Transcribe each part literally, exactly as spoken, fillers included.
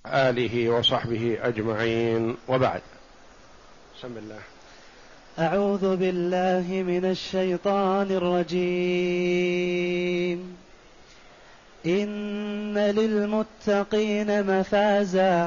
آله وصحبه أجمعين، وبعد. بسم الله. أعوذ بالله من الشيطان الرجيم. إن للمتقين مفازا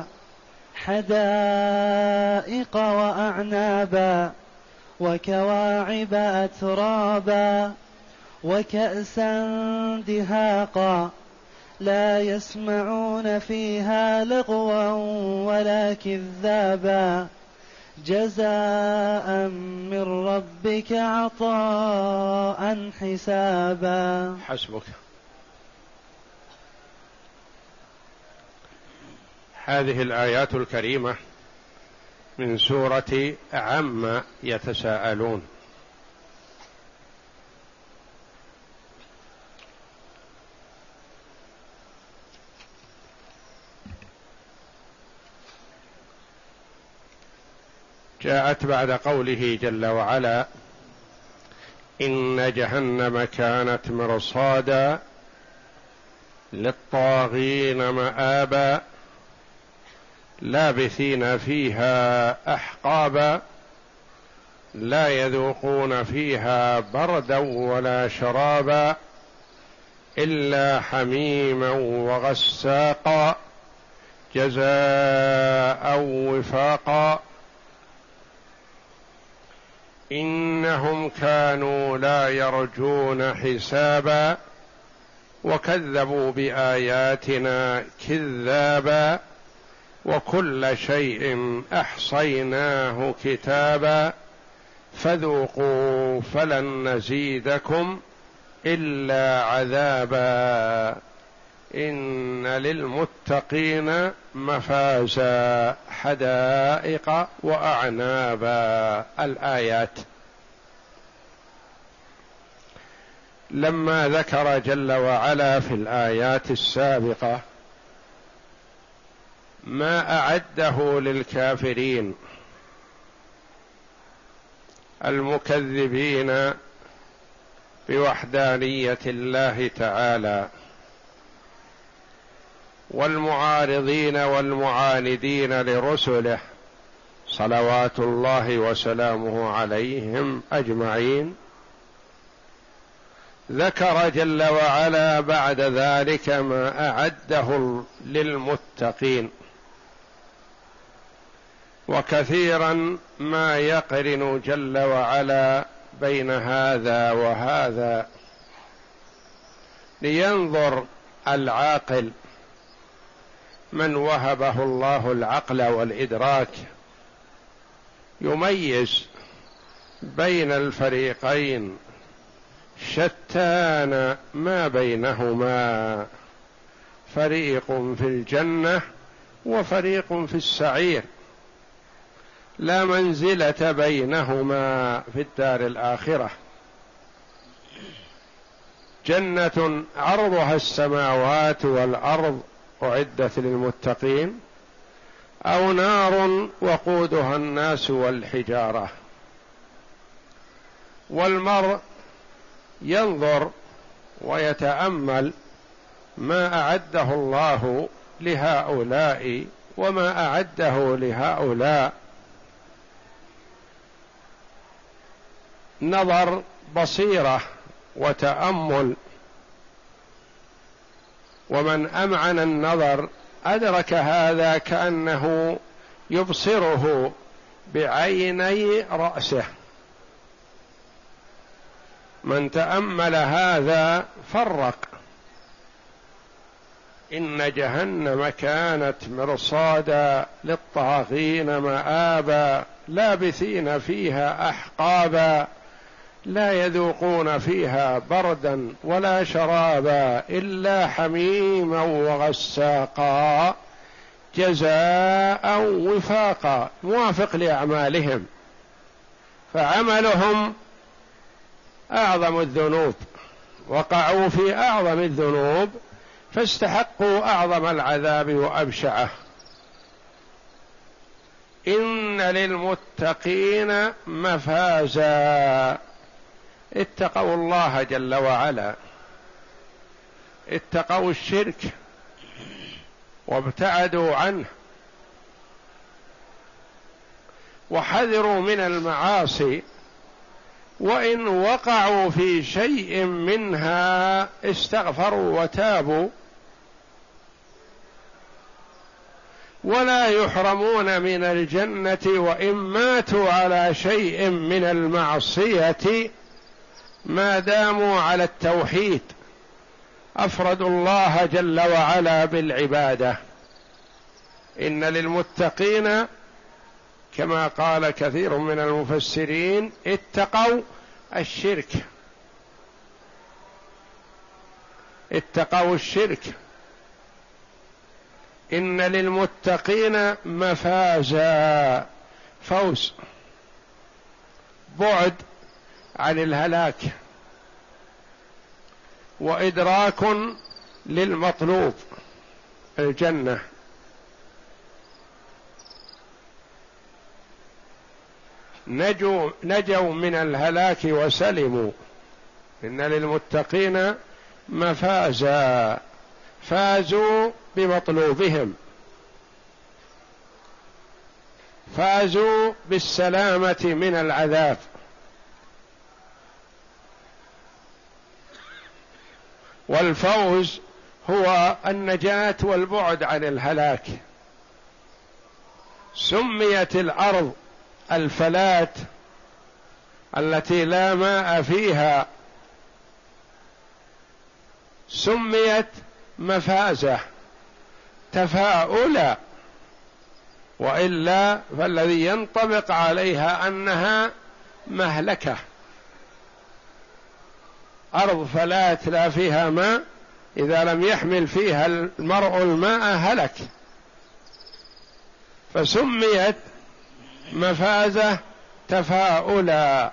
حدائق وأعنابا وكواعب أترابا وكأسا دهاقا لا يسمعون فيها لغوا ولا كذابا جزاء من ربك عطاء حسابا. حسبك. هذه الآيات الكريمة من سورة عما يتساءلون. جاءت بعد قوله جل وعلا: إن جهنم كانت مرصادا للطاغين مآبا لابثين فيها أحقابا لا يذوقون فيها بردا ولا شرابا إلا حميما وغساقا جزاء وفاقا إنهم كانوا لا يرجون حسابا وكذبوا بآياتنا كذابا وكل شيء أحصيناه كتابا فذوقوا فلن نزيدكم إلا عذابا إن للمتقين مفازا حدائق وأعنابا. الآيات. لما ذكر جل وعلا في الآيات السابقة ما أعده للكافرين المكذبين بوحدانية الله تعالى والمعارضين والمعاندين لرسله صلوات الله وسلامه عليهم أجمعين، ذكر جل وعلا بعد ذلك ما أعده للمتقين. وكثيرا ما يقرن جل وعلا بين هذا وهذا لينظر العاقل من وهبه الله العقل والإدراك يميز بين الفريقين شتان ما بينهما، فريق في الجنة وفريق في السعير، لا منزلة بينهما في الدار الآخرة. جنة عرضها السماوات والأرض أعدت للمتقين، أو نار وقودها الناس والحجارة. والمرء ينظر ويتأمل ما أعده الله لهؤلاء وما أعده لهؤلاء، نظر بصيرة وتأمل، ومن أمعن النظر أدرك هذا كأنه يبصره بعيني رأسه. من تأمل هذا فرق. إن جهنم كانت مرصادا للطاغين مآبا لابثين فيها أحقابا لا يذوقون فيها بردا ولا شرابا إلا حميما وغساقا جزاء وفاقا، موافق لأعمالهم، فعملهم أعظم الذنوب، وقعوا في أعظم الذنوب فاستحقوا أعظم العذاب وأبشعه. إن للمتقين مفازا، اتقوا الله جل وعلا، اتقوا الشرك وابتعدوا عنه وحذروا من المعاصي، وإن وقعوا في شيء منها استغفروا وتابوا، ولا يحرمون من الجنة وإن ماتوا على شيء من المعصية ما داموا على التوحيد، أفردوا الله جل وعلا بالعبادة. إن للمتقين كما قال كثير من المفسرين اتقوا الشرك، اتقوا الشرك. إن للمتقين مفازا، فوز، بعد عن الهلاك، وإدراك للمطلوب الجنة. نجوا نجوا من الهلاك وسلموا. إن للمتقين مفازا، فازوا بمطلوبهم، فازوا بالسلامة من العذاب. والفوز هو النجاة والبعد عن الهلاك. سميت الأرض الفلات التي لا ماء فيها سميت مفازة تفاؤلا، وإلا فالذي ينطبق عليها أنها مهلكة. أرض فلات لا فيها ماء، إذا لم يحمل فيها المرء الماء هلك، فسميت مفازة تفاؤلا.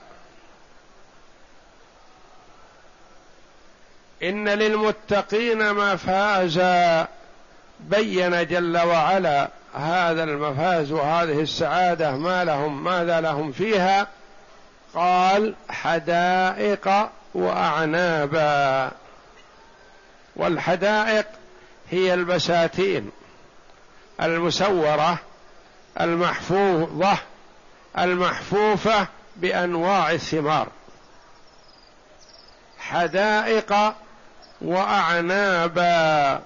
إن للمتقين مفازا، بين جل وعلا هذا المفاز وهذه السعادة ما لهم ماذا لهم فيها. قال حدائق وأعنابا. والحدائق هي البساتين المسورة المحفوظة المحفوفة بأنواع الثمار. حدائق وأعنابا.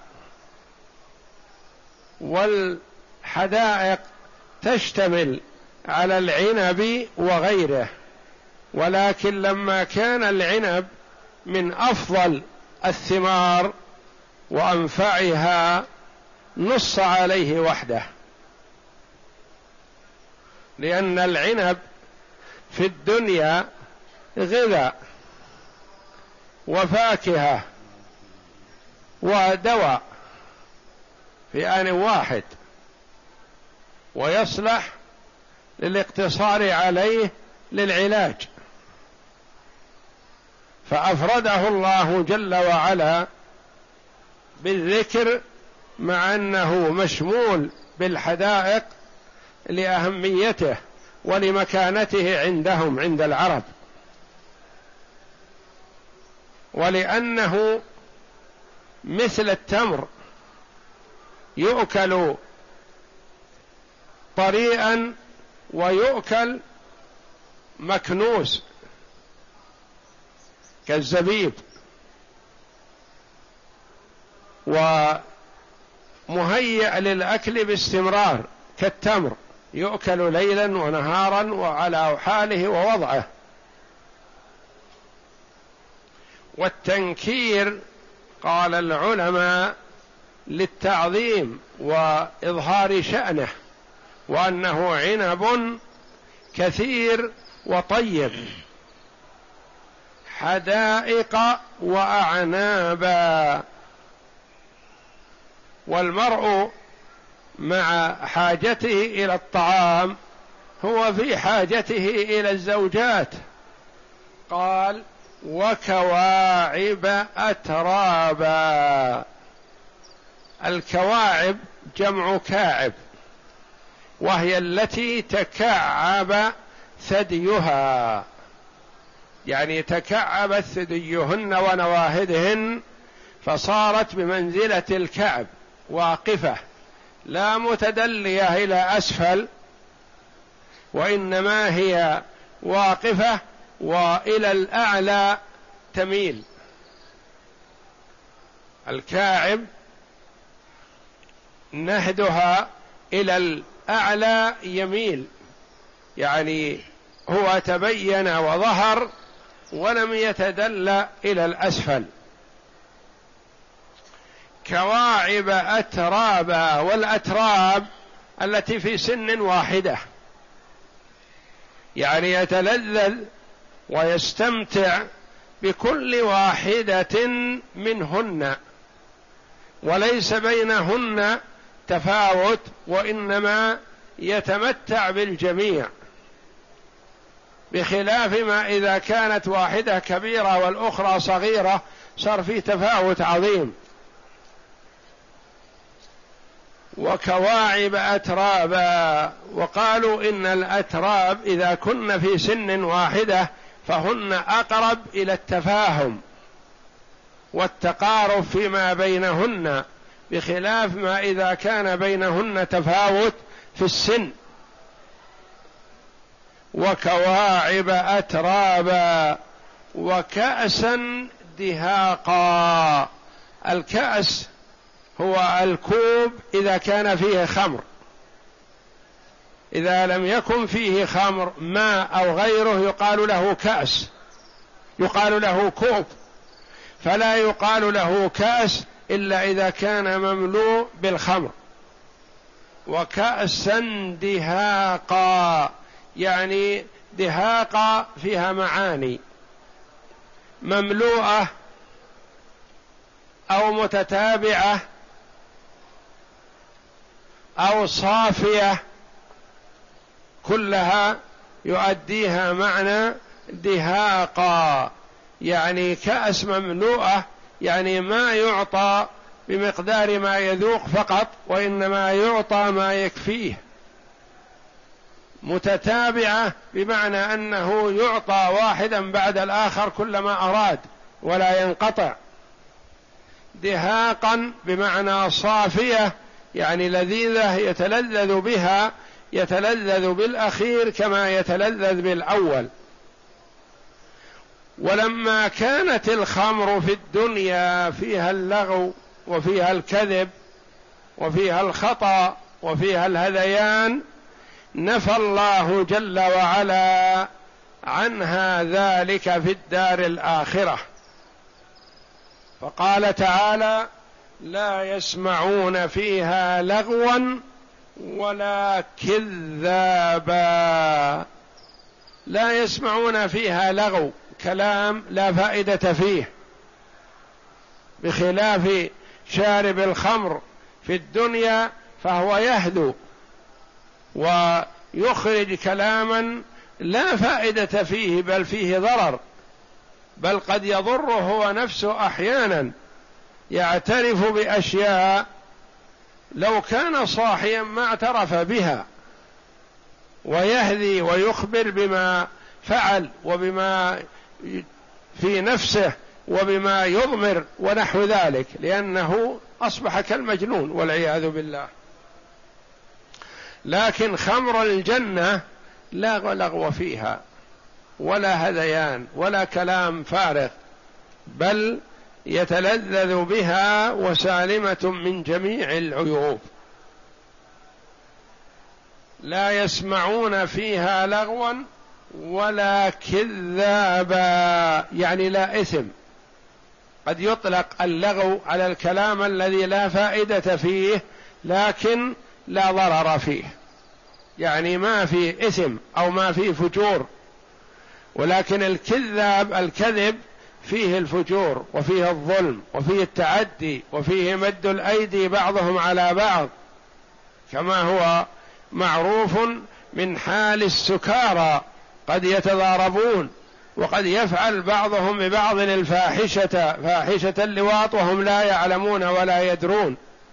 والحدائق تشتمل على العنب وغيره، ولكن لما كان العنب من أفضل الثمار وأنفعها نص عليه وحده، لأن العنب في الدنيا غذاء وفاكهة ودواء في آن واحد، ويصلح للاقتصار عليه للعلاج، فأفرده الله جل وعلا بالذكر مع أنه مشمول بالحدائق لأهميته ولمكانته عندهم عند العرب، ولأنه مثل التمر يؤكل طريئا ويؤكل مكنوس كالزبيب، ومهيأ للأكل باستمرار كالتمر يؤكل ليلا ونهارا وعلى حاله ووضعه. والتنكير قال العلماء للتعظيم وإظهار شأنه، وأنه عنب كثير وطيب. حدائق وأعنابا. والمرء مع حاجته إلى الطعام هو في حاجته إلى الزوجات. قال وكواعب أترابا. الكواعب جمع كاعب، وهي التي تكعب ثديها، يعني تكعبت ثديهن ونواهدهن فصارت بمنزلة الكعب واقفة لا متدلية إلى أسفل، وإنما هي واقفة وإلى الأعلى تميل. الكاعب نهدها إلى الأعلى يميل، يعني هو تبين وظهر ولم يتدلى إلى الأسفل. كواعب أترابا، والأتراب التي في سن واحدة، يعني يتلذذ ويستمتع بكل واحدة منهن، وليس بينهن تفاوت، وإنما يتمتع بالجميع، بخلاف ما إذا كانت واحدة كبيرة والأخرى صغيرة صار في تفاوت عظيم. وكواعب أترابا، وقالوا إن الأتراب إذا كن في سن واحدة فهن أقرب إلى التفاهم والتقارب فيما بينهن، بخلاف ما إذا كان بينهن تفاوت في السن. وكواعب أترابا وكأسا دهاقا. الكأس هو الكوب إذا كان فيه خمر، إذا لم يكن فيه خمر ماء أو غيره يقال له كأس، يقال له كوب، فلا يقال له كأس إلا إذا كان مملوء بالخمر. وكأسا دهاقا، يعني دهاقا فيها معاني، مملوءة أو متتابعة أو صافية، كلها يؤديها معنى دهاقا، يعني كأس مملوءة، يعني ما يعطى بمقدار ما يذوق فقط، وإنما يعطى ما يكفيه. متتابعة بمعنى أنه يعطى واحدا بعد الآخر كلما أراد ولا ينقطع. دهاقا بمعنى صافية، يعني لذيذة يتلذذ بها، يتلذذ بالأخير كما يتلذذ بالأول. ولما كانت الخمر في الدنيا فيها اللغو وفيها الكذب وفيها الخطأ وفيها الهذيان، نفى الله جل وعلا عنها ذلك في الدار الآخرة، فقال تعالى: لا يسمعون فيها لغوا ولا كذابا. لا يسمعون فيها لغو، كلام لا فائدة فيه، بخلاف شارب الخمر في الدنيا فهو يهدو ويخرج كلاما لا فائدة فيه، بل فيه ضرر، بل قد يضره هو نفسه أحيانا، يعترف بأشياء لو كان صاحيا ما اعترف بها، ويهذي ويخبر بما فعل وبما في نفسه وبما يضمر ونحو ذلك، لأنه أصبح كالمجنون والعياذ بالله. لكن خمر الجنة لا لغو فيها ولا هذيان ولا كلام فارغ، بل يتلذذ بها وسالمة من جميع العيوب. لا يسمعون فيها لغوا ولا كذابا، يعني لا إثم. قد يطلق اللغو على الكلام الذي لا فائدة فيه لكن لا ضرر فيه، يعني ما في إثم أو ما في فجور. ولكن الكذاب، الكذب فيه الفجور وفيه الظلم وفيه التعدي وفيه مد الأيدي بعضهم على بعض، كما هو معروف من حال السكارى، قد يتضاربون، وقد يفعل بعضهم ببعض الفاحشة، فاحشة اللواط وهم لا يعلمون ولا يدرون.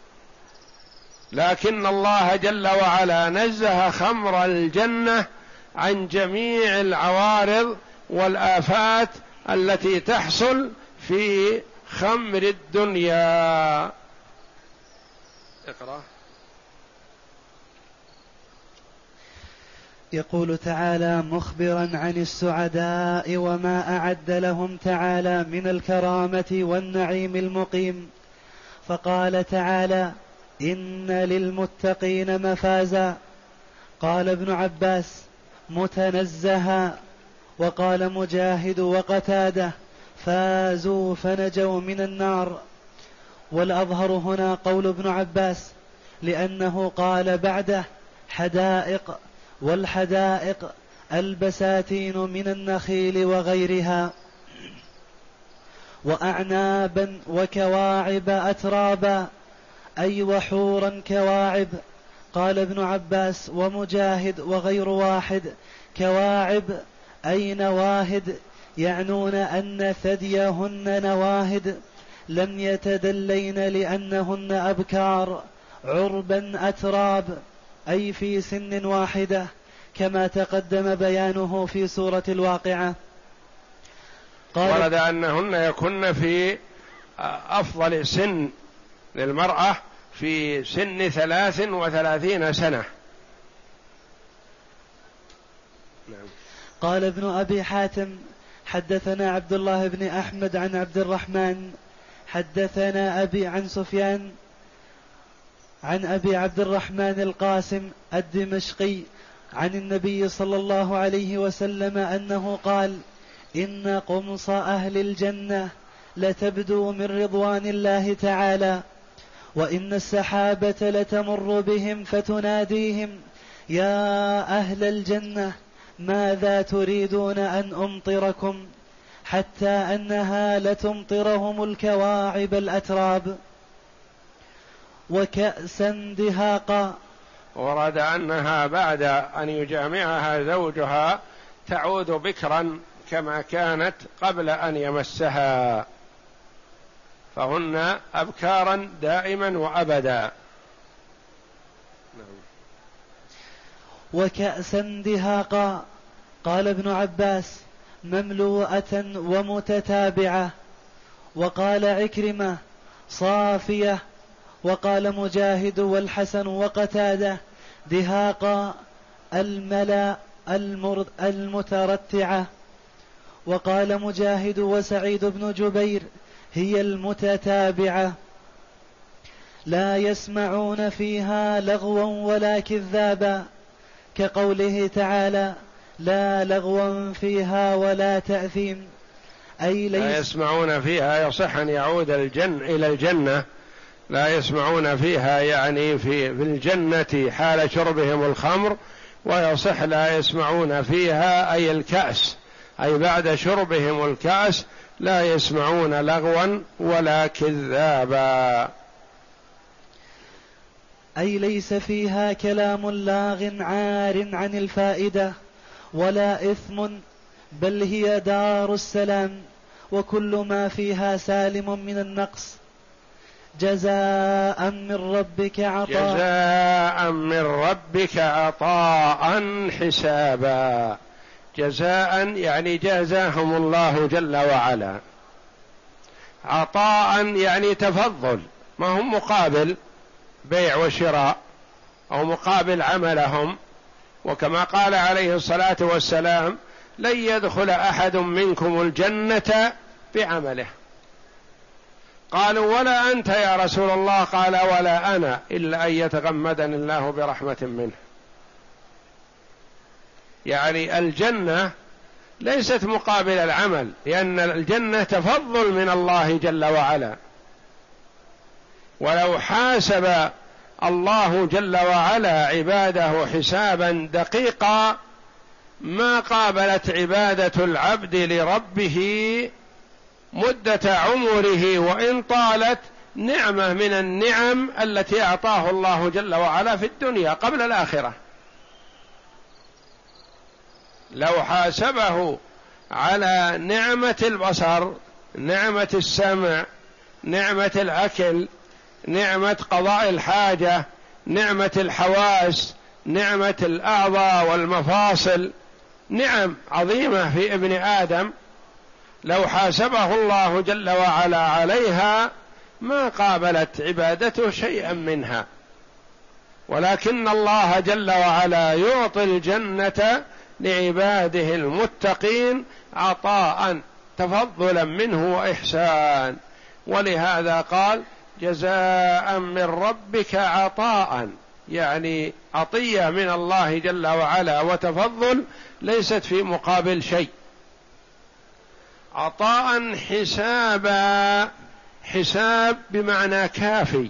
لكن الله جل وعلا نزه خمر الجنة عن جميع العوارض والآفات التي تحصل في خمر الدنيا. اقرأ. يقول تعالى مخبرا عن السعداء وما أعد لهم تعالى من الكرامة والنعيم المقيم، فقال تعالى إن للمتقين مفازا. قال ابن عباس متنزها، وقال مجاهد وقتاده فازوا فنجوا من النار. والأظهر هنا قول ابن عباس، لأنه قال بعده حدائق، والحدائق البساتين من النخيل وغيرها، وأعنابا وكواعب أترابا، أي وحورا كواعب. قال ابن عباس ومجاهد وغير واحد كواعب أي نواهد، يعنون أن ثديهن نواهد، لم يتدلين لأنهن أبكار، عربا أتراب أي في سن واحدة، كما تقدم بيانه في سورة الواقعة. ورد أنهن يكن في أفضل سن للمرأة في سن ثلاث وثلاثين سنة. نعم. قال ابن أبي حاتم حدثنا عبد الله بن أحمد عن عبد الرحمن حدثنا أبي عن سفيان عن أبي عبد الرحمن القاسم الدمشقي عن النبي صلى الله عليه وسلم أنه قال إن قمص أهل الجنة لتبدو من رضوان الله تعالى، وإن السحابة لتمر بهم فتناديهم يا أهل الجنة ماذا تريدون أن أمطركم، حتى أنها لتمطرهم الكواعب الأتراب. وكأسا دهاقا، ورد أنها بعد أن يجامعها زوجها تعود بكرا كما كانت قبل أن يمسها، فهن أبكارا دائما وأبدا. وكأسا دهاقا. قال ابن عباس مملوءة ومتتابعة. وقال عكرمة صافية. وقال مجاهد والحسن وقتاده دهاقا الملا المترتعة. وقال مجاهد وسعيد بن جبير هي المتتابعة، لا يسمعون فيها لغوا ولا كذابا، كقوله تعالى لا لغوا فيها ولا تأثيم، أي ليس لا يسمعون فيها. يصح أن يعود الجن إلى الجنة، لا يسمعون فيها يعني في, في الجنة حال شربهم الخمر، ويصح لا يسمعون فيها أي الكأس، أي بعد شربهم الكأس لا يسمعون لغوا ولا كذابا، أي ليس فيها كلام لاغ عار عن الفائدة ولا إثم، بل هي دار السلام، وكل ما فيها سالم من النقص. جزاء من ربك عطاء جزاء من ربك عطاء حسابا. جزاء يعني جازاهم الله جل وعلا، عطاء يعني تفضل، ما هم مقابل بيع وشراء أو مقابل عملهم. وكما قال عليه الصلاة والسلام لن يدخل أحد منكم الجنة بعمله. قالوا ولا أنت يا رسول الله؟ قال ولا أنا، إلا أن يتغمدني الله برحمة منه. يعني الجنة ليست مقابل العمل، لأن الجنة تفضل من الله جل وعلا، ولو حاسب الله جل وعلا عباده حسابا دقيقا ما قابلت عبادة العبد لربه مدة عمره وإن طالت نعمة من النعم التي أعطاه الله جل وعلا في الدنيا قبل الآخرة. لو حاسبه على نعمة البصر، نعمة السمع، نعمة الأكل، نعمة قضاء الحاجة، نعمة الحواس، نعمة الأعضاء والمفاصل، نعم عظيمة في ابن آدم، لو حاسبه الله جل وعلا عليها ما قابلت عبادته شيئا منها. ولكن الله جل وعلا يعطي الجنة لعباده المتقين عطاء تفضلا منه وإحسان، ولهذا قال جزاء من ربك عطاء، يعني عطية من الله جل وعلا وتفضل ليست في مقابل شيء. عطاء حسابا، حساب بمعنى كافي.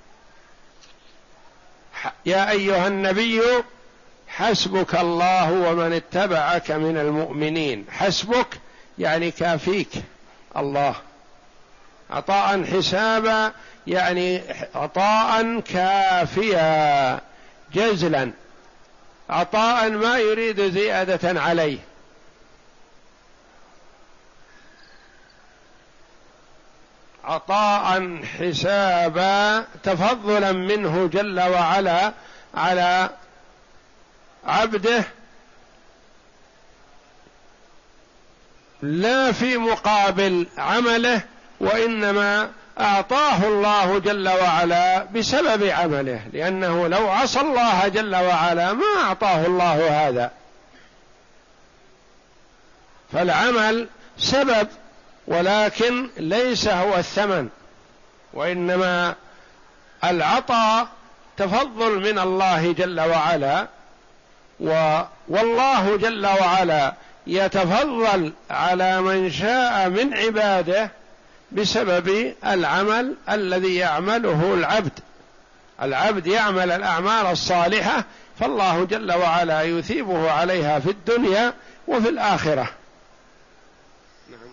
يا أيها النبي حسبك الله ومن اتبعك من المؤمنين، حسبك يعني كافيك الله. عطاء حسابا يعني عطاء كافيا جزلا، عطاء ما يريد زيادة عليه. عطاء حسابا تفضلا منه جل وعلا على عبده، لا في مقابل عمله، وإنما أعطاه الله جل وعلا بسبب عمله، لأنه لو عصى الله جل وعلا ما أعطاه الله هذا. فالعمل سبب ولكن ليس هو الثمن، وإنما العطاء تفضل من الله جل وعلا، والله جل وعلا يتفضل على من شاء من عباده بسبب العمل الذي يعمله العبد. العبد يعمل الأعمال الصالحة فالله جل وعلا يثيبه عليها في الدنيا وفي الآخرة. نعم.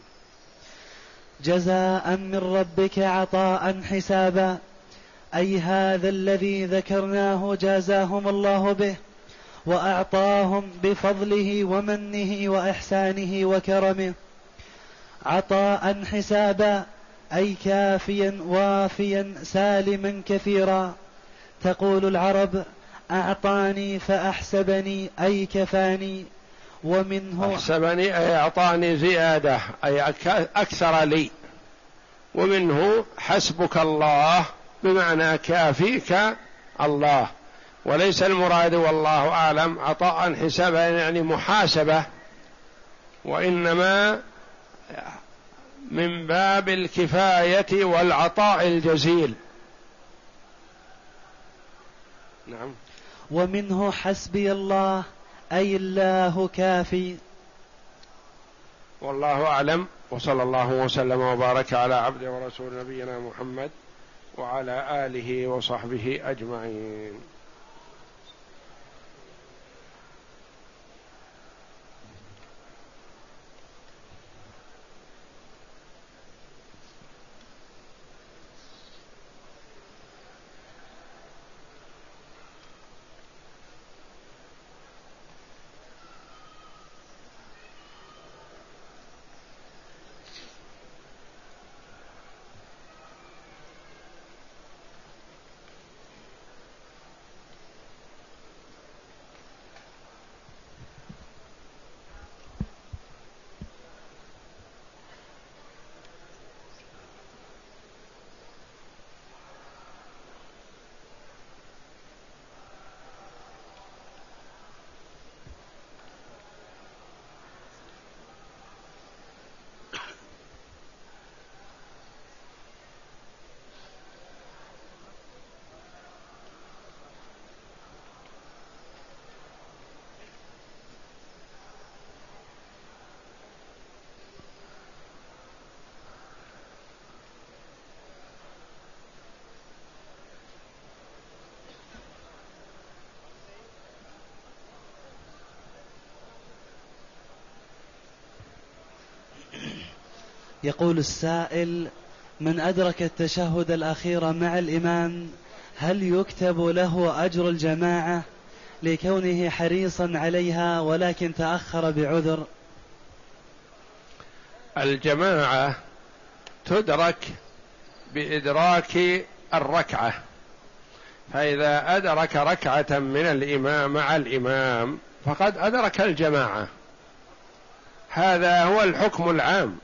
جزاء من ربك عطاء حسابا، أي هذا الذي ذكرناه جازاهم الله به وأعطاهم بفضله ومنه وإحسانه وكرمه. عطاء حسابا أي كافيا وافيا سالما كثيرا. تقول العرب أعطاني فأحسبني أي كفاني، ومنه أحسبني أي أعطاني زيادة أي أكثر لي، ومنه حسبك الله بمعنى كافيك الله، وليس المراد والله أعلم عطاء حسابا يعني محاسبة، وإنما من باب الكفاية والعطاء الجزيل. نعم. ومنه حسبي الله أي الله كافي. والله أعلم، وصلى الله وسلم وبارك على عبده ورسول نبينا محمد وعلى آله وصحبه أجمعين. يقول السائل: من أدرك التشهد الأخير مع الإمام هل يكتب له أجر الجماعة لكونه حريصا عليها ولكن تأخر بعذر؟ الجماعة تدرك بإدراك الركعة، فإذا أدرك ركعة من الإمام مع الإمام فقد أدرك الجماعة، هذا هو الحكم العام.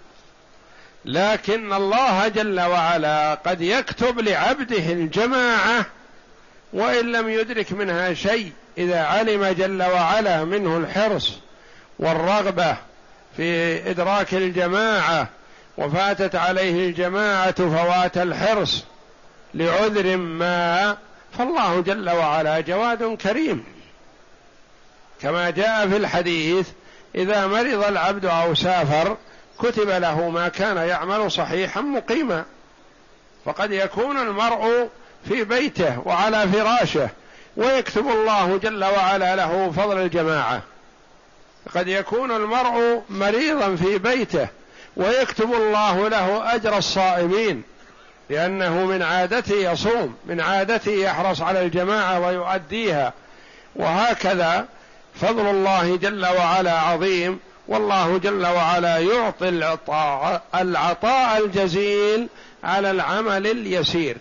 لكن الله جل وعلا قد يكتب لعبده الجماعة وإن لم يدرك منها شيء إذا علم جل وعلا منه الحرص والرغبة في إدراك الجماعة وفاتت عليه الجماعة فوات الحرص لعذر ما، فالله جل وعلا جواد كريم، كما جاء في الحديث: إذا مرض العبد أو سافر كتب له ما كان يعمل صحيحا مقيما. فقد يكون المرء في بيته وعلى فراشه ويكتب الله جل وعلا له فضل الجماعة، قد يكون المرء مريضا في بيته ويكتب الله له أجر الصائمين، لأنه من عادته يصوم، من عادته يحرص على الجماعة ويؤديها، وهكذا فضل الله جل وعلا عظيم. والله جل وعلا يعطي العطاء, العطاء الجزيل على العمل اليسير.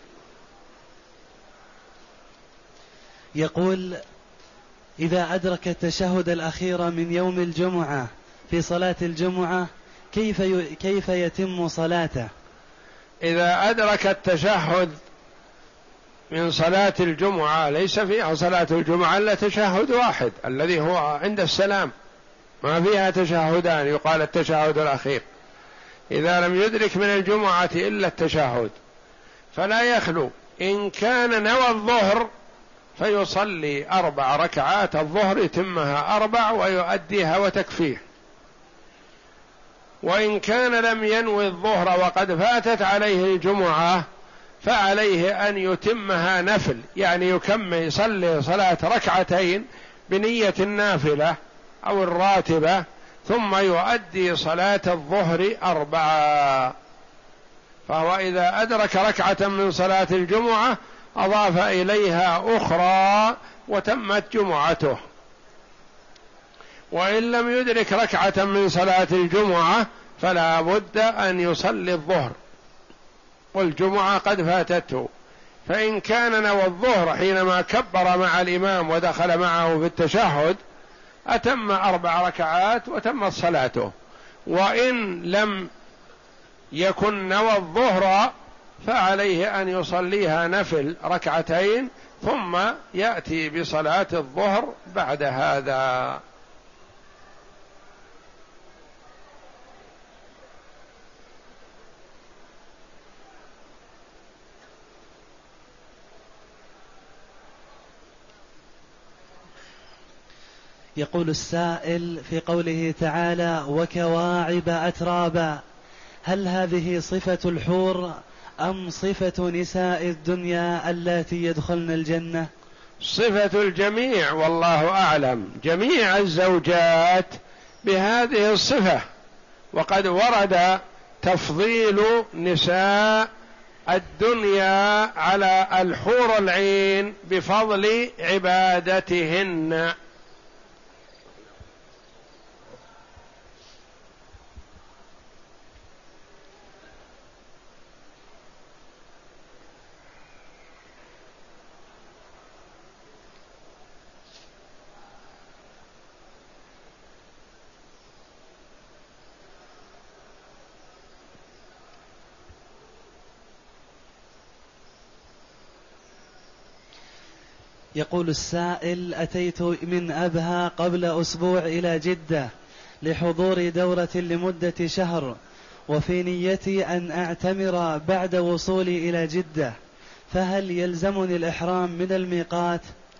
يقول: إذا أدرك التشهد الأخير من يوم الجمعة في صلاة الجمعة كيف ي... كيف يتم صلاته؟ إذا أدرك التشهد من صلاة الجمعة، ليس فيها صلاة الجمعة إلا تشهد واحد الذي هو عند السلام، ما فيها تشهدان يقال التشهد الأخير. إذا لم يدرك من الجمعة إلا التشهد فلا يخلو، إن كان نوى الظهر فيصلي أربع ركعات الظهر يتمها أربع ويؤديها وتكفيه، وإن كان لم ينوي الظهر وقد فاتت عليه الجمعة فعليه أن يتمها نفل، يعني يكمل يصلي صلاة ركعتين بنية النافلة أو الراتبة ثم يؤدي صلاة الظهر أربعة. فهو إذا أدرك ركعة من صلاة الجمعة أضاف إليها أخرى وتمت جمعته، وإن لم يدرك ركعة من صلاة الجمعة فلا بد أن يصلي الظهر والجمعة قد فاتته. فإن كان نوى الظهر حينما كبر مع الإمام ودخل معه في التشهد أتم أربع ركعات وتمت صلاته، وإن لم يكن نوى الظهر فعليه أن يصليها نفل ركعتين ثم يأتي بصلاة الظهر بعد هذا. يقول السائل في قوله تعالى: وكواعب أترابا، هل هذه صفة الحور أم صفة نساء الدنيا اللاتي يدخلن الجنة؟ صفة الجميع والله أعلم، جميع الزوجات بهذه الصفة، وقد ورد تفضيل نساء الدنيا على الحور العين بفضل عبادتهن. يقول السائل: أتيت من أبها قبل أسبوع إلى جدة لحضور دورة لمدة شهر، وفي نيتي أن أعتمر بعد وصولي إلى جدة، فهل يلزمني الإحرام من الميقات؟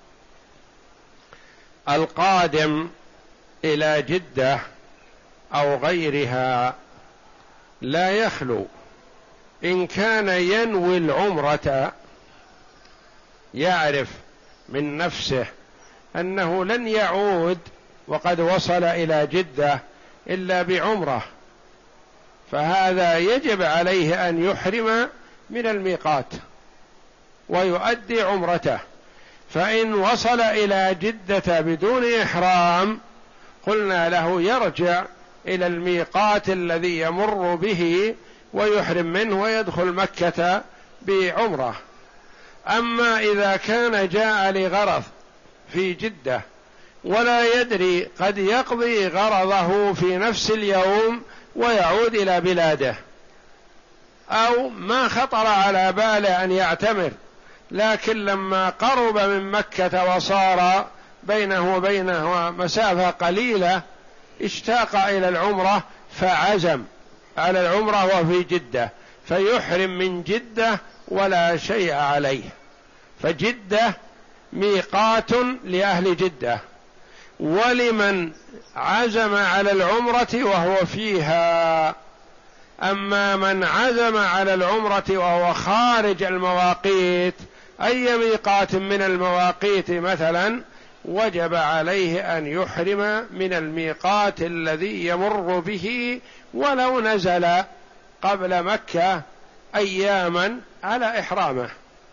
القادم إلى جدة أو غيرها لا يخلو إن كان ينوي العمرة، يعرف من نفسه أنه لن يعود وقد وصل إلى جدة إلا بعمرة، فهذا يجب عليه أن يحرم من الميقات ويؤدي عمرته. فإن وصل إلى جدة بدون إحرام قلنا له يرجع إلى الميقات الذي يمر به ويحرم منه ويدخل مكة بعمرة. أما إذا كان جاء لغرض في جدة ولا يدري قد يقضي غرضه في نفس اليوم ويعود إلى بلاده، أو ما خطر على باله أن يعتمر لكن لما قرب من مكة وصار بينه وبينها مسافة قليلة اشتاق إلى العمرة فعزم على العمرة وفي جدة، فيحرم من جدة ولا شيء عليه. فجدة ميقات لأهل جدة، ولمن عزم على العمرة وهو فيها. أما من عزم على العمرة وهو خارج المواقيت، أي ميقات من المواقيت مثلا، وجب عليه أن يحرم من الميقات الذي يمر به ولو نزل قبل مكة أياما على إحرامه.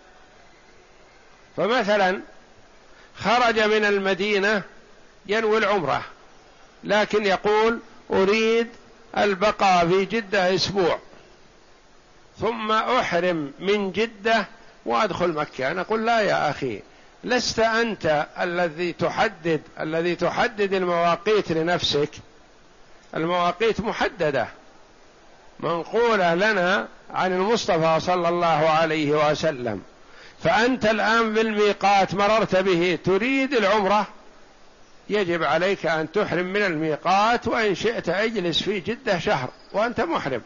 فمثلا خرج من المدينة ينوي العمرة، لكن يقول أريد البقاء في جدة أسبوع ثم أحرم من جدة وأدخل مكة. نقول لا يا أخي، لست أنت الذي تحدد الذي تحدد المواقيت لنفسك، المواقيت محددة منقولة لنا عن المصطفى صلى الله عليه وسلم. فأنت الآن بالميقات مررت به تريد العمرة، يجب عليك أن تحرم من الميقات، وإن شئت اجلس في جدة شهر وأنت محرم،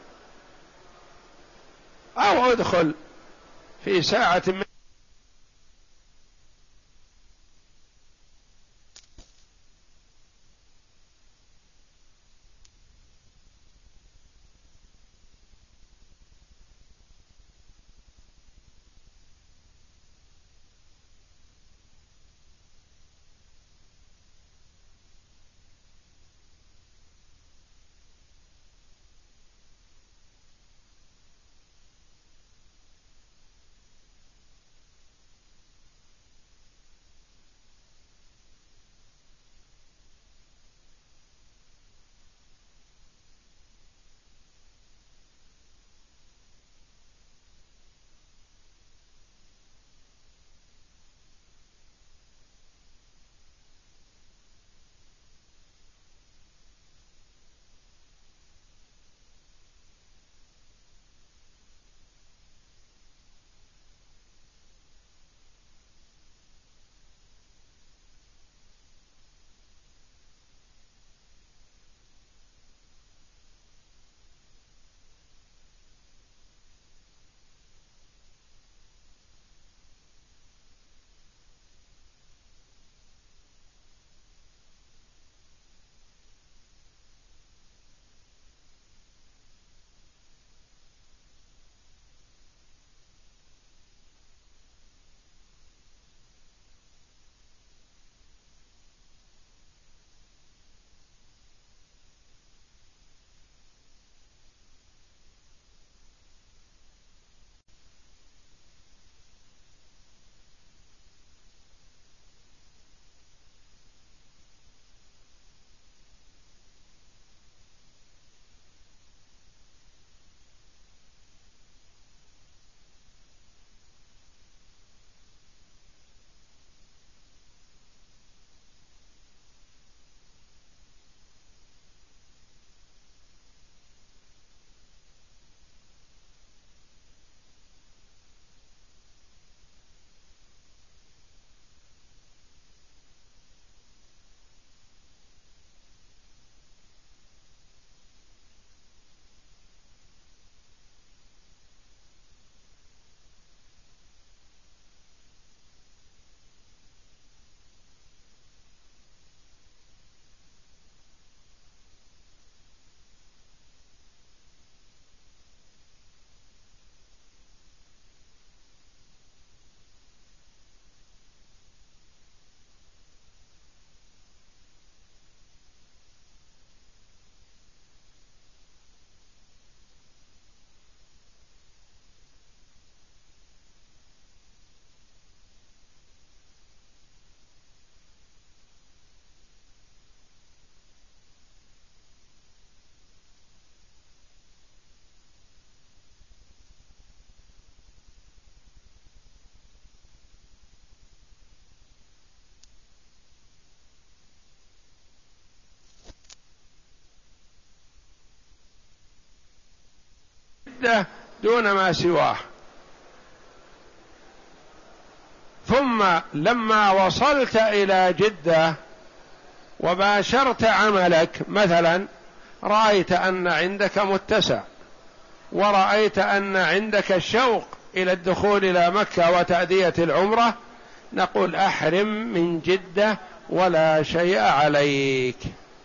أو ادخل في ساعة من جدة دون ما سواه. ثم لما وصلت إلى جدة وباشرت عملك مثلا، رأيت أن عندك متسع، ورأيت أن عندك الشوق إلى الدخول إلى مكة وتأدية العمرة، نقول أحرم من جدة ولا شيء عليك.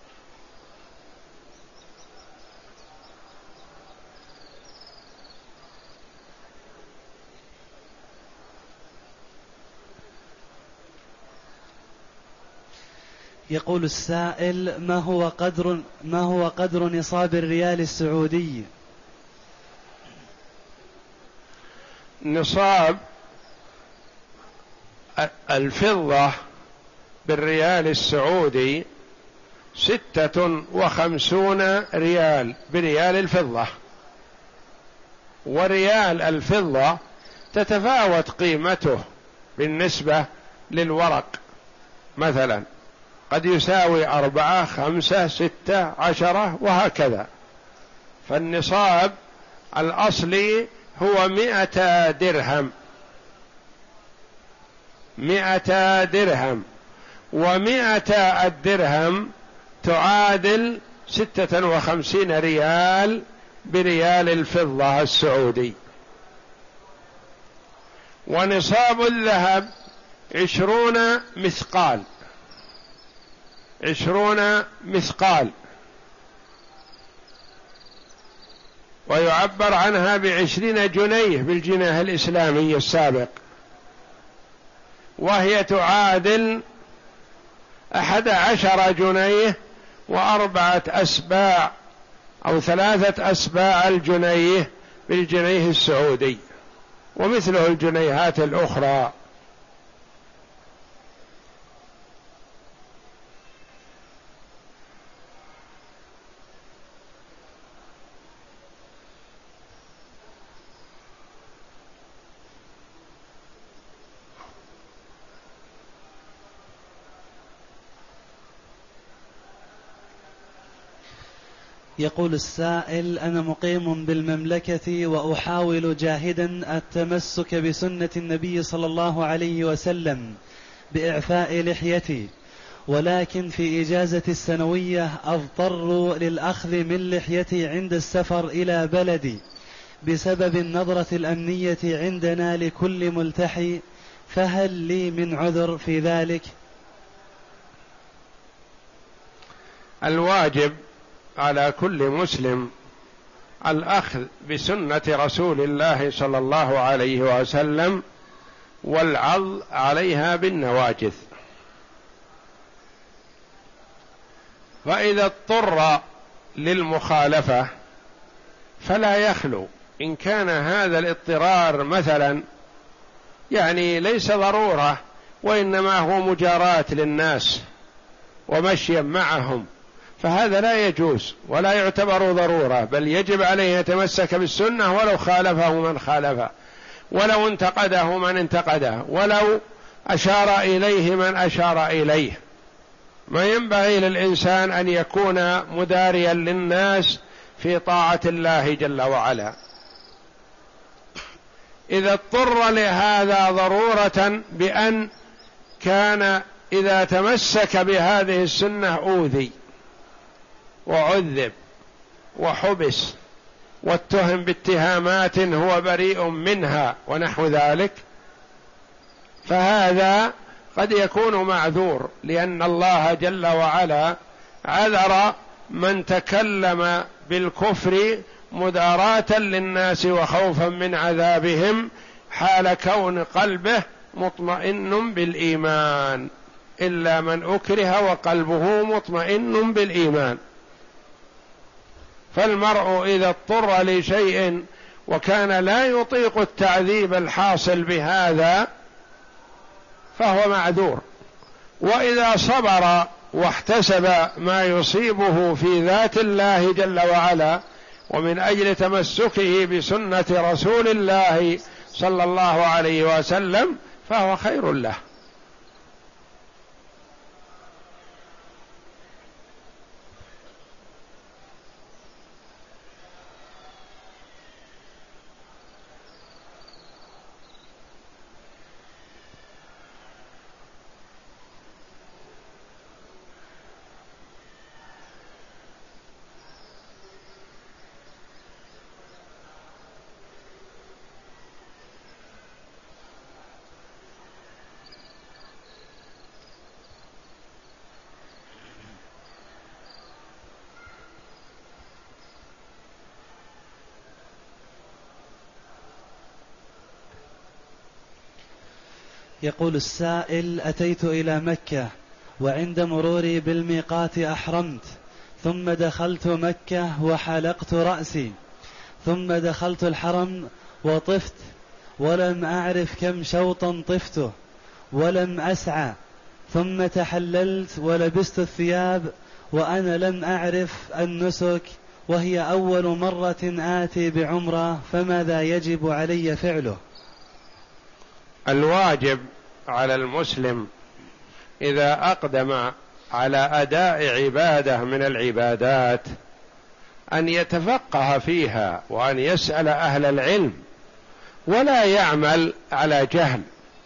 يقول السائل: ما هو قدر ما هو قدر نصاب الريال السعودي؟ نصاب الفضة بالريال السعودي ستة وخمسون ريال بريال الفضة، وريال الفضة تتفاوت قيمته بالنسبة للورق، مثلا قد يساوي أربعة خمسة ستة عشرة وهكذا. فالنصاب الأصلي هو مئة درهم، مئة درهم، ومئة الدرهم تعادل ستة وخمسين ريال بريال الفضة السعودي. ونصاب الذهب عشرون مثقال، عشرون مثقال، ويعبر عنها بعشرين جنيه بالجنيه الإسلامي السابق، وهي تعادل أحد عشر جنيه وأربعة أسباع أو ثلاثة أسباع الجنيه بالجنيه السعودي، ومثله الجنيهات الأخرى. يقول السائل: أنا مقيم بالمملكة وأحاول جاهدا التمسك بسنة النبي صلى الله عليه وسلم بإعفاء لحيتي، ولكن في إجازة السنوية أضطر للأخذ من لحيتي عند السفر إلى بلدي بسبب النظرة الأمنية عندنا لكل ملتحي، فهل لي من عذر في ذلك؟ الواجب على كل مسلم الأخذ بسنة رسول الله صلى الله عليه وسلم والعض عليها بالنواجذ. فإذا اضطر للمخالفة فلا يخلو، إن كان هذا الاضطرار مثلا يعني ليس ضرورة وإنما هو مجاراة للناس ومشيا معهم، فهذا لا يجوز ولا يعتبر ضرورة، بل يجب عليه يتمسك بالسنة ولو خالفه من خالفه، ولو انتقده من انتقده، ولو أشار إليه من أشار إليه. ما ينبغي للإنسان أن يكون مداريا للناس في طاعة الله جل وعلا. إذا اضطر لهذا ضرورة بأن كان إذا تمسك بهذه السنة أوذي وعذب وحبس واتهم باتهامات هو بريء منها ونحو ذلك، فهذا قد يكون معذور، لأن الله جل وعلا عذر من تكلم بالكفر مداراة للناس وخوفا من عذابهم حال كون قلبه مطمئن بالإيمان، إلا من أكره وقلبه مطمئن بالإيمان. فالمرء إذا اضطر لشيء وكان لا يطيق التعذيب الحاصل بهذا فهو معذور، وإذا صبر واحتسب ما يصيبه في ذات الله جل وعلا ومن أجل تمسكه بسنة رسول الله صلى الله عليه وسلم فهو خير له. يقول السائل: أتيت إلى مكة وعند مروري بالميقات أحرمت، ثم دخلت مكة وحلقت رأسي، ثم دخلت الحرم وطفت، ولم أعرف كم شوطا طفته، ولم أسعى، ثم تحللت ولبست الثياب وأنا لم أعرف النسك، وهي أول مرة آتي بعمرة، فماذا يجب علي فعله؟ الواجب على المسلم إذا أقدم على أداء عبادة من العبادات أن يتفقه فيها وأن يسأل أهل العلم، ولا يعمل على جهل،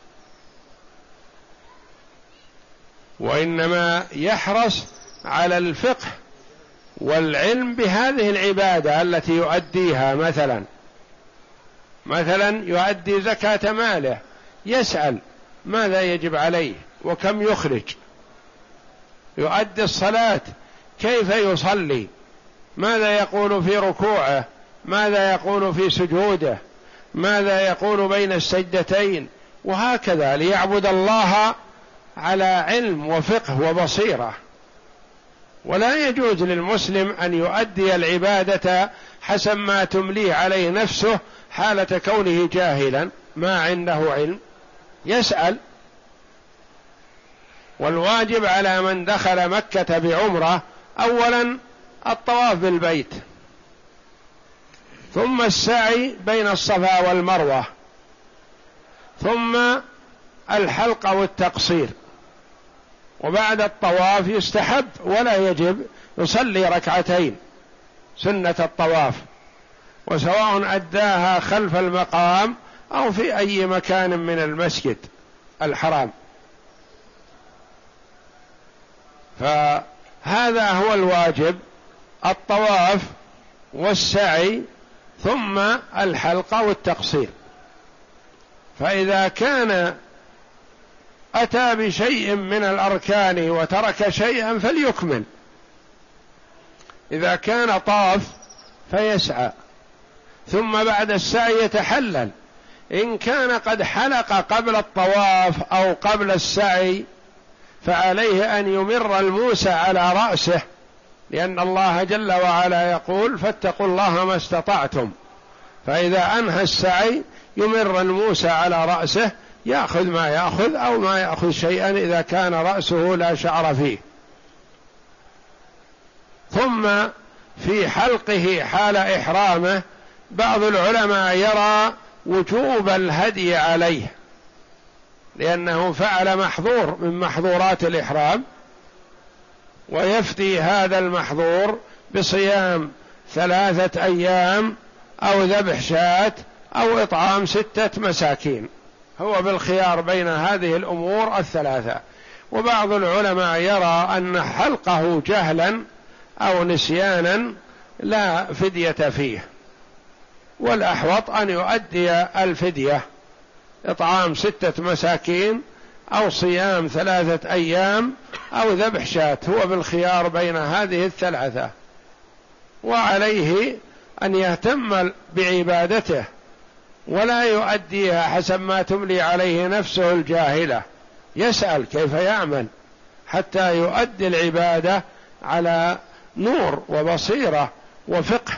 وإنما يحرص على الفقه والعلم بهذه العبادة التي يؤديها. مثلا مثلا يؤدي زكاة ماله، يسأل ماذا يجب عليه وكم يخرج. يؤدي الصلاة، كيف يصلي، ماذا يقول في ركوعه، ماذا يقول في سجوده، ماذا يقول بين السجدتين، وهكذا، ليعبد الله على علم وفقه وبصيرة. ولا يجوز للمسلم أن يؤدي العبادة حسب ما تمليه عليه نفسه حالة كونه جاهلا ما عنده علم، يسأل. والواجب على من دخل مكة بعمرة أولا الطواف بالبيت، ثم السعي بين الصفا والمروة، ثم الحلق والتقصير. وبعد الطواف يستحب ولا يجب يصلي ركعتين سنة الطواف، وسواء أداها خلف المقام أو في أي مكان من المسجد الحرام. فهذا هو الواجب، الطواف والسعي ثم الحلق والتقصير. فإذا كان أتى بشيء من الأركان وترك شيئا فليكمل. إذا كان طاف فيسعى، ثم بعد السعي يتحلل. إن كان قد حلق قبل الطواف أو قبل السعي فعليه أن يمر الموسى على رأسه، لأن الله جل وعلا يقول: فاتقوا الله ما استطعتم. فإذا أنهى السعي يمر الموسى على رأسه، يأخذ ما يأخذ أو ما يأخذ شيئا إذا كان رأسه لا شعر فيه. ثم في حلقه حال إحرامه بعض العلماء يرى وجوب الهدي عليه، لأنه فعل محظور من محظورات الإحرام، ويفدي هذا المحظور بصيام ثلاثة أيام أو ذبح شاة أو إطعام ستة مساكين. هو بالخيار بين هذه الأمور الثلاثة. وبعض العلماء يرى أن حلقه جهلا أو نسيانا لا فدية فيه، والأحوط أن يؤدي الفدية، إطعام ستة مساكين أو صيام ثلاثة أيام أو ذبح شاة. هو بالخيار بين هذه الثلاثة، وعليه أن يهتم بعبادته ولا يؤديها حسب ما تملي عليه نفسه الجاهلة. يسأل كيف يعمل حتى يؤدي العبادة على نور وبصيرة وفقه.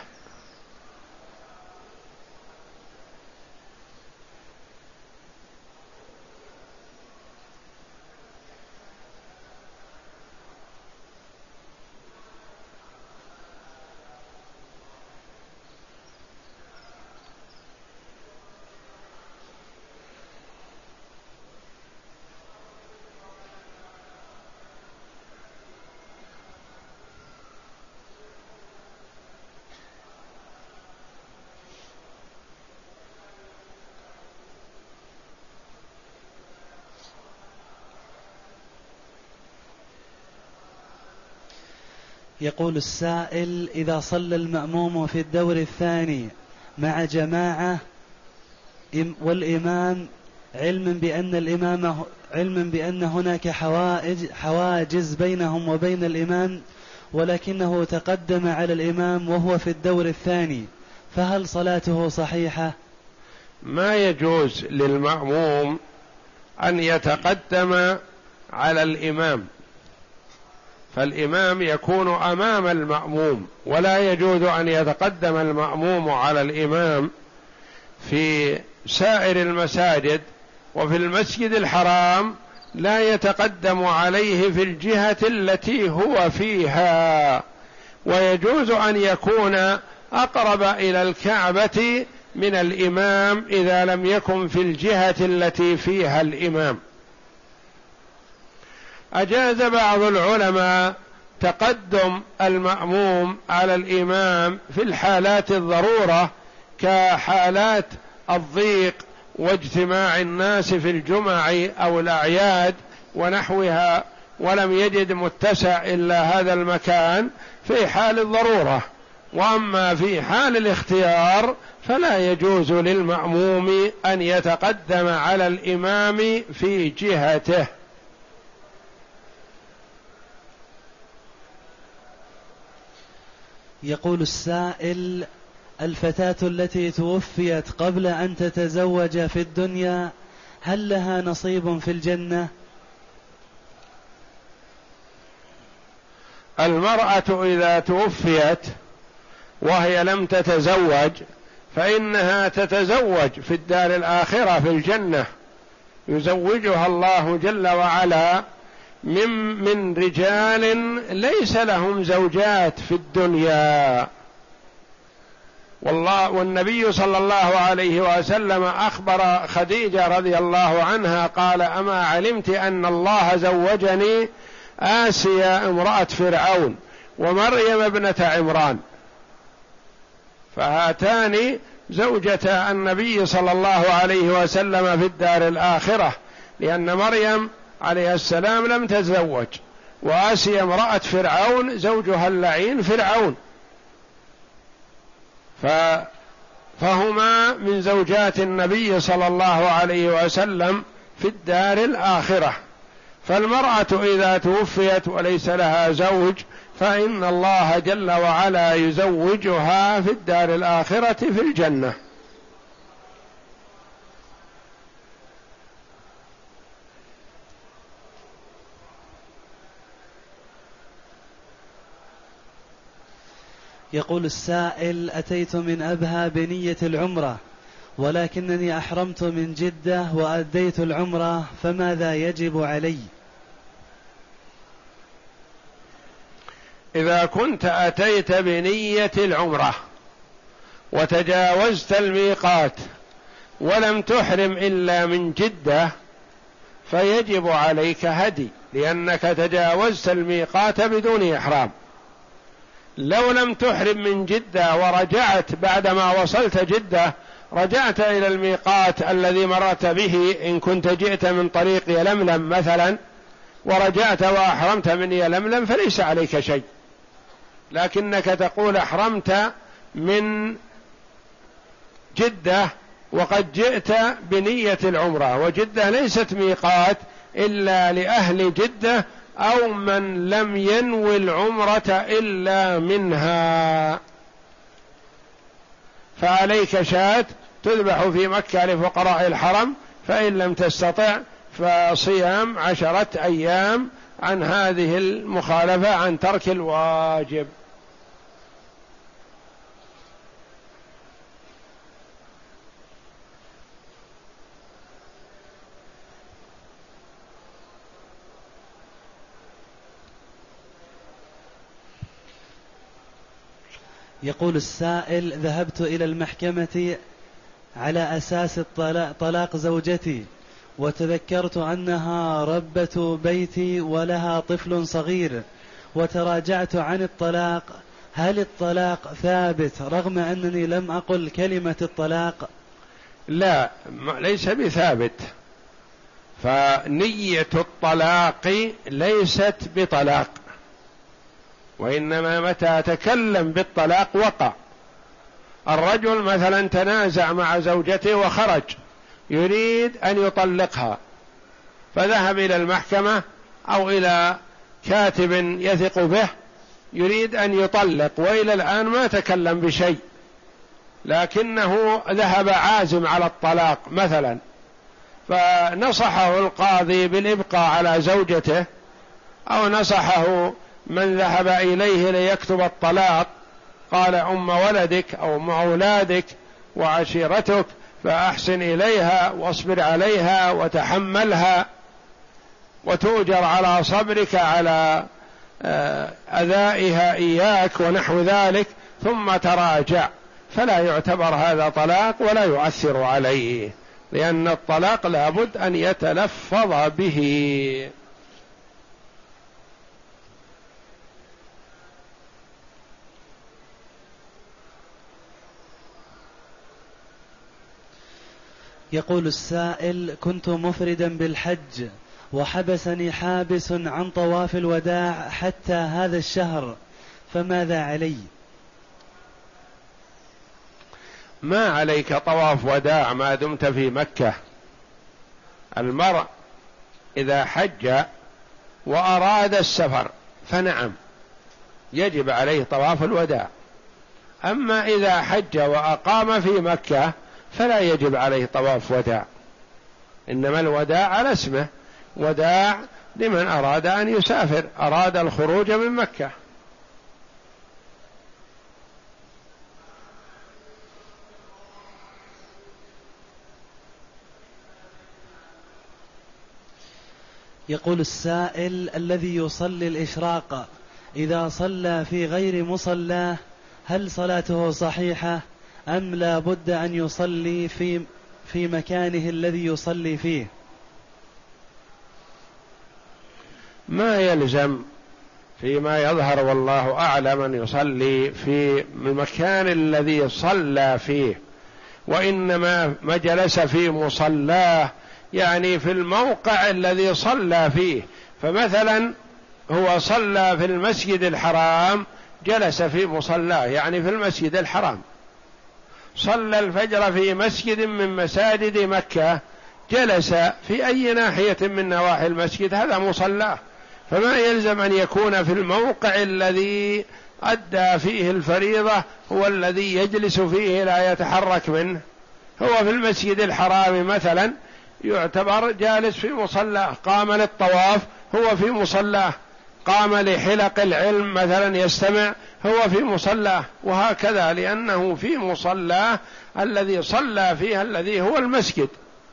يقول السائل: إذا صلى المأموم في الدور الثاني مع جماعة والإمام علما بأن الإمام علما بأن هناك حوائج حواجز بينهم وبين الإمام، ولكنه تقدم على الإمام وهو في الدور الثاني، فهل صلاته صحيحة؟ ما يجوز للمأموم أن يتقدم على الإمام، فالإمام يكون أمام المأموم، ولا يجوز أن يتقدم المأموم على الإمام في سائر المساجد، وفي المسجد الحرام لا يتقدم عليه في الجهة التي هو فيها، ويجوز أن يكون أقرب إلى الكعبة من الإمام إذا لم يكن في الجهة التي فيها الإمام. أجاز بعض العلماء تقدم المأموم على الإمام في الحالات الضرورة كحالات الضيق واجتماع الناس في الجمع أو الأعياد ونحوها، ولم يجد متسع إلا هذا المكان في حال الضرورة. وأما في حال الاختيار فلا يجوز للمأموم أن يتقدم على الإمام في جهته. يقول السائل: الفتاة التي توفيت قبل أن تتزوج في الدنيا هل لها نصيب في الجنة؟ المرأة إذا توفيت وهي لم تتزوج فإنها تتزوج في الدار الآخرة في الجنة، يزوجها الله جل وعلا من من رجال ليس لهم زوجات في الدنيا. والله والنبي صلى الله عليه وسلم أخبر خديجة رضي الله عنها قال: أما علمت أن الله زوجني آسيا امرأة فرعون ومريم ابنة عمران، فهاتان زوجتا النبي صلى الله عليه وسلم في الدار الآخرة، لأن مريم عليه السلام لم تتزوج، وآسيا امرأة فرعون زوجها اللعين فرعون، فهما من زوجات النبي صلى الله عليه وسلم في الدار الآخرة. فالمرأة إذا توفيت وليس لها زوج فإن الله جل وعلا يزوجها في الدار الآخرة في الجنة. يقول السائل: أتيت من أبها بنية العمرة ولكنني أحرمت من جدة وأديت العمرة، فماذا يجب علي؟ إذا كنت أتيت بنية العمرة وتجاوزت الميقات ولم تحرم إلا من جدة فيجب عليك هدي، لأنك تجاوزت الميقات بدون إحرام. لو لم تحرم من جدة ورجعت بعدما وصلت جدة، رجعت إلى الميقات الذي مرت به إن كنت جئت من طريق يلملم مثلا ورجعت وأحرمت من يلملم فليس عليك شيء، لكنك تقول أحرمت من جدة وقد جئت بنية العمرة، وجدة ليست ميقات إلا لأهل جدة أو من لم ينوي العمرة إلا منها، فعليك شاة تذبح في مكة لفقراء الحرم، فإن لم تستطع فصيام عشرة أيام عن هذه المخالفة عن ترك الواجب. يقول السائل: ذهبت إلى المحكمة على أساس الطلاق طلاق زوجتي، وتذكرت أنها ربة بيتي ولها طفل صغير، وتراجعت عن الطلاق، هل الطلاق ثابت رغم أنني لم أقل كلمة الطلاق؟ لا، ليس بثابت، فنية الطلاق ليست بطلاق، وإنما متى تكلم بالطلاق وقع. الرجل مثلا تنازع مع زوجته وخرج يريد أن يطلقها، فذهب إلى المحكمة أو إلى كاتب يثق به يريد أن يطلق، وإلى الآن ما تكلم بشيء، لكنه ذهب عازم على الطلاق مثلا، فنصحه القاضي بالإبقاء على زوجته، أو نصحه من ذهب إليه ليكتب الطلاق، قال أم ولدك أو أم أولادك وعشيرتك فأحسن إليها واصبر عليها وتحملها وتؤجر على صبرك على أذائها إياك ونحو ذلك، ثم تراجع، فلا يعتبر هذا طلاق ولا يؤثر عليه، لأن الطلاق لابد أن يتلفظ به. يقول السائل: كنت مفردا بالحج وحبسني حابس عن طواف الوداع حتى هذا الشهر، فماذا علي؟ ما عليك طواف وداع ما دمت في مكة. المرء إذا حج وأراد السفر فنعم يجب عليه طواف الوداع، أما إذا حج وأقام في مكة فلا يجب عليه طواف وداع، إنما الوداع على اسمه، وداع لمن أراد أن يسافر، أراد الخروج من مكة. يقول السائل: الذي يصلي الإشراق إذا صلى في غير مصلاه هل صلاته صحيحة أم لا بد أن يصلي في في مكانه الذي يصلي فيه؟ ما يلزم فيما يظهر والله أعلم أن يصلي في المكان الذي صلى فيه، وإنما ما جلس في مصلاه يعني في الموقع الذي صلى فيه. فمثلا هو صلى في المسجد الحرام، جلس في مصلاه يعني في المسجد الحرام، صلى الفجر في مسجد من مساجد مكة، جلس في أي ناحية من نواحي المسجد، هذا مصلاه، فما يلزم أن يكون في الموقع الذي أدى فيه الفريضة هو الذي يجلس فيه لا يتحرك منه. هو في المسجد الحرام مثلا يعتبر جالس في مصلاه، قام للطواف هو في مصلاه، قام لحلق العلم مثلا يستمع هو في مصلاه، وهكذا، لأنه في مصلاه الذي صلى فيه الذي هو المسجد.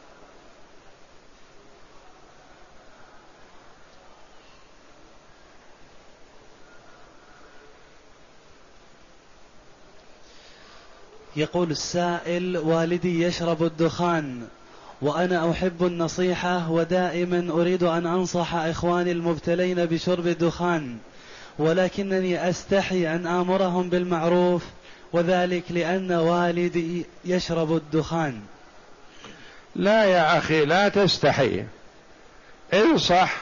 يقول السائل: والدي يشرب الدخان وأنا أحب النصيحة ودائما أريد أن أنصح إخواني المبتلين بشرب الدخان، ولكنني أستحي أن آمرهم بالمعروف، وذلك لأن والدي يشرب الدخان. لا يا أخي لا تستحي، انصح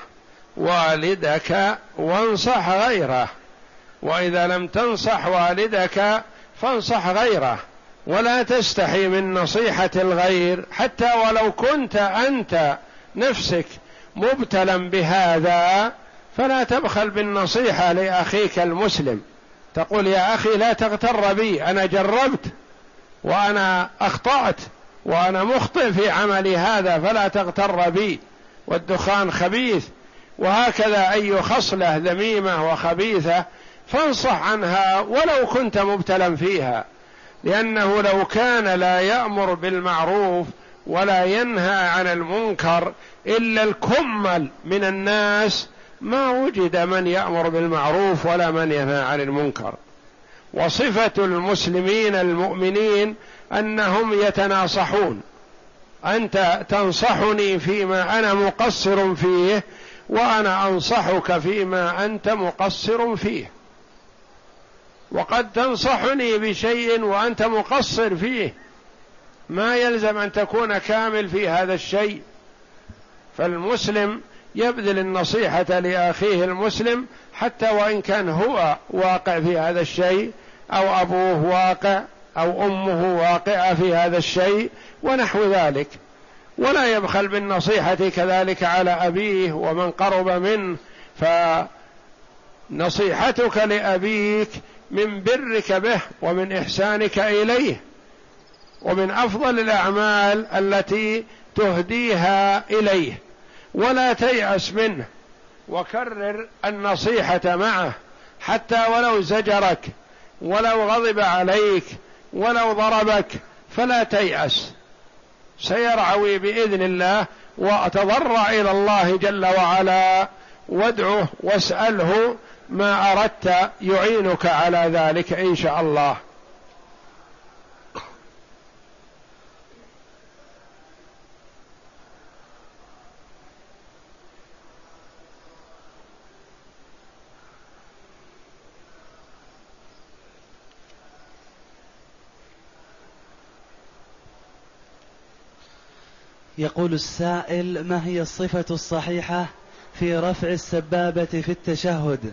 والدك وانصح غيره، وإذا لم تنصح والدك فانصح غيره، ولا تستحي من نصيحة الغير حتى ولو كنت أنت نفسك مبتلا بهذا، فلا تبخل بالنصيحة لأخيك المسلم، تقول يا أخي لا تغتر بي، أنا جربت وأنا أخطأت وأنا مخطئ في عملي هذا، فلا تغتر بي، والدخان خبيث، وهكذا أي خصلة ذميمة وخبيثة فانصح عنها ولو كنت مبتلا فيها، لأنه لو كان لا يأمر بالمعروف ولا ينهى عن المنكر إلا الكمل من الناس ما وجد من يأمر بالمعروف ولا من ينهى عن المنكر. وصفة المسلمين المؤمنين أنهم يتناصحون، أنت تنصحني فيما أنا مقصر فيه وأنا أنصحك فيما أنت مقصر فيه، وقد تنصحني بشيء وأنت مقصر فيه، ما يلزم أن تكون كامل في هذا الشيء. فالمسلم يبذل النصيحة لأخيه المسلم حتى وإن كان هو واقع في هذا الشيء، أو أبوه واقع أو أمه واقعة في هذا الشيء ونحو ذلك، ولا يبخل بالنصيحة كذلك على أبيه ومن قرب منه. فنصيحتك لأبيك من برك به ومن إحسانك إليه، ومن أفضل الأعمال التي تهديها إليه ولا تيأس منه، وكرر النصيحة معه حتى ولو زجرك ولو غضب عليك ولو ضربك فلا تيأس، سيرعوي بإذن الله. وتضرع إلى الله جل وعلا وادعه واسأله ما أردت يعينك على ذلك إن شاء الله. يقول السائل: ما هي الصفة الصحيحة في رفع السبابة في التشهد؟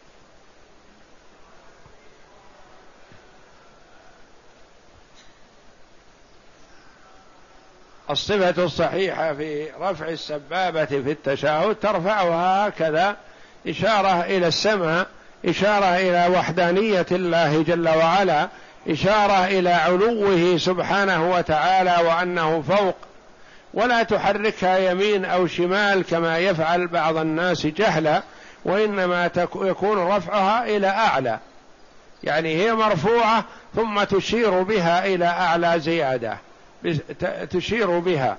الصفة الصحيحة في رفع السبابة في التشهد ترفعها هكذا، إشارة إلى السماء، إشارة إلى وحدانية الله جل وعلا، إشارة إلى علوه سبحانه وتعالى وأنه فوق، ولا تحركها يمين أو شمال كما يفعل بعض الناس جهلا، وإنما يكون رفعها إلى أعلى، يعني هي مرفوعة ثم تشير بها إلى أعلى زيادة، تشير بها.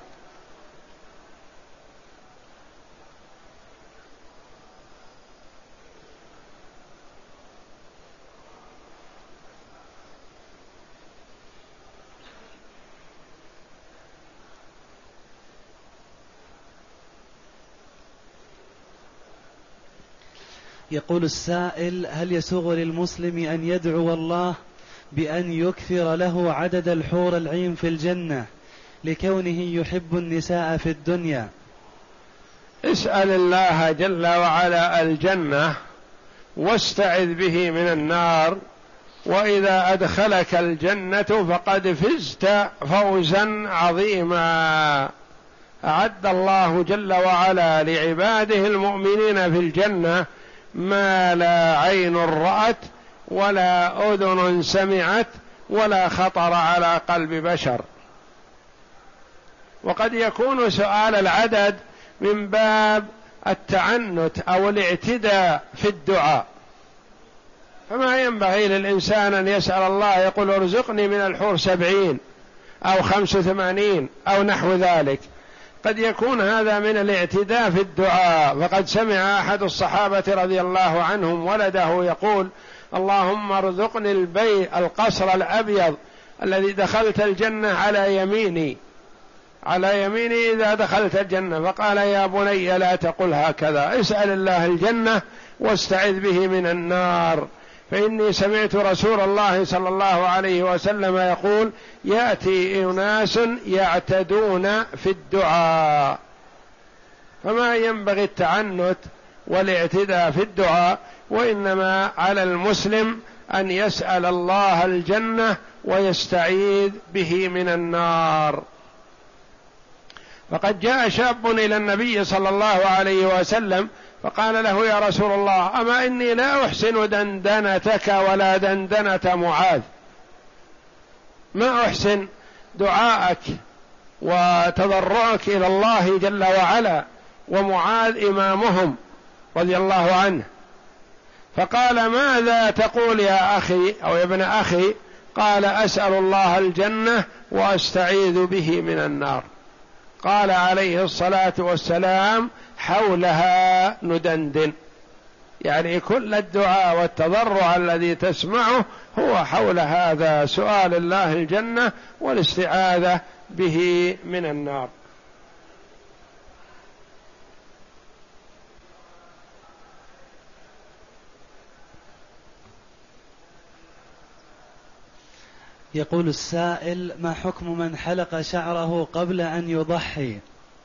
يقول السائل: هل يسوغ للمسلم أن يدعو الله بأن يكثر له عدد الحور العين في الجنة لكونه يحب النساء في الدنيا؟ اسأل الله جل وعلا الجنة واستعذ به من النار، وإذا أدخلك الجنة فقد فزت فوزا عظيما. أعد الله جل وعلا لعباده المؤمنين في الجنة ما لا عين رأت ولا أذن سمعت ولا خطر على قلب بشر. وقد يكون سؤال العدد من باب التعنت أو الاعتداء في الدعاء، فما ينبغي للإنسان أن يسأل الله يقول ارزقني من الحور سبعين أو خمس وثمانين أو نحو ذلك، قد يكون هذا من الاعتداء في الدعاء. فقد سمع أحد الصحابة رضي الله عنهم ولده يقول اللهم ارزقني البيت القصر الأبيض الذي دخلت الجنة على يميني، على يميني إذا دخلت الجنة. فقال يا بني لا تقل هكذا، اسأل الله الجنة واستعذ به من النار، فإني سمعت رسول الله صلى الله عليه وسلم يقول يأتي أناس يعتدون في الدعاء. فما ينبغي التعنت والاعتداء في الدعاء، وإنما على المسلم أن يسأل الله الجنة ويستعيذ به من النار. فقد جاء شاب إلى النبي صلى الله عليه وسلم فقال له يا رسول الله أما إني لا أحسن دندنتك ولا دندنة معاذ، ما أحسن دعاءك وتضرعك إلى الله جل وعلا، ومعاذ إمامهم رضي الله عنه. فقال ماذا تقول يا أخي أو يا ابن أخي؟ قال أسأل الله الجنة وأستعيذ به من النار. قال عليه الصلاة والسلام حولها ندندن، يعني كل الدعاء والتضرع الذي تسمعه هو حول هذا، سؤال الله الجنة والاستعاذة به من النار. يقول السائل: ما حكم من حلق شعره قبل أن يضحي؟